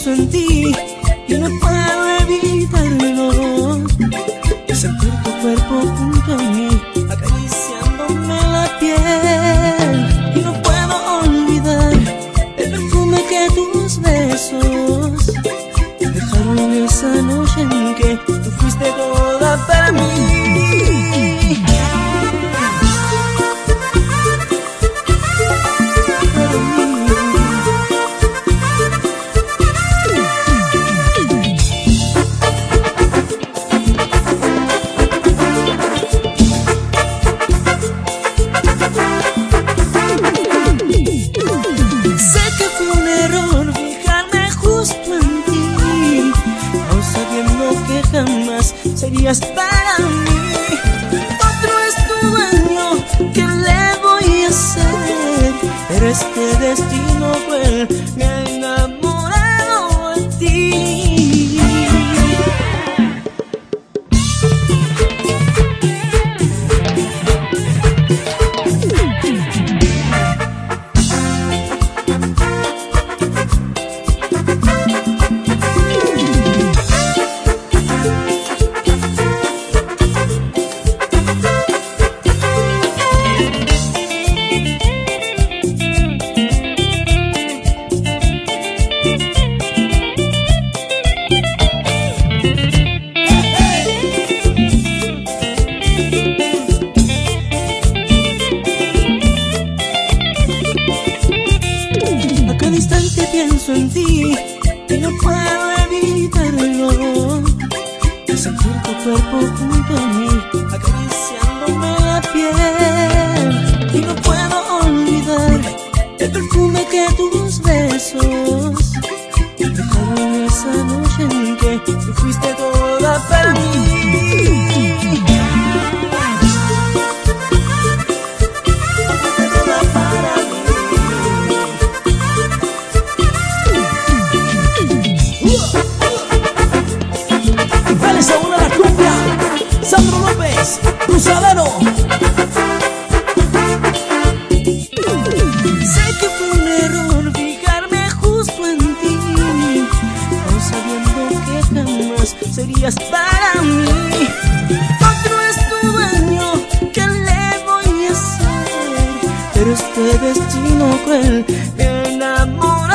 pienso en ti y no puedo evitarlo. Sentir tu cuerpo junto a mí, acariciándome la piel. Y no puedo olvidar el perfume que tus besos dejaron esa noche en que tú fuiste toda para mí. Jamás serías para mí. Otro es tu dueño, ¿qué le voy a hacer? Pero este destino cruel me ha enamorado de ti. Pienso en ti y no puedo evitarlo. Sentir tu cuerpo junto a mí, acariciándome la piel. Y no puedo olvidar el perfume que tus besos dejaron esa noche en que tú fuiste toda para mí. Sandro López, Cruzadero. Sé que fue un error fijarme justo en ti, aun sabiendo que jamás serías para mí. Otro es tu dueño, ¿qué le voy a hacer? Pero este destino cruel me enamoró.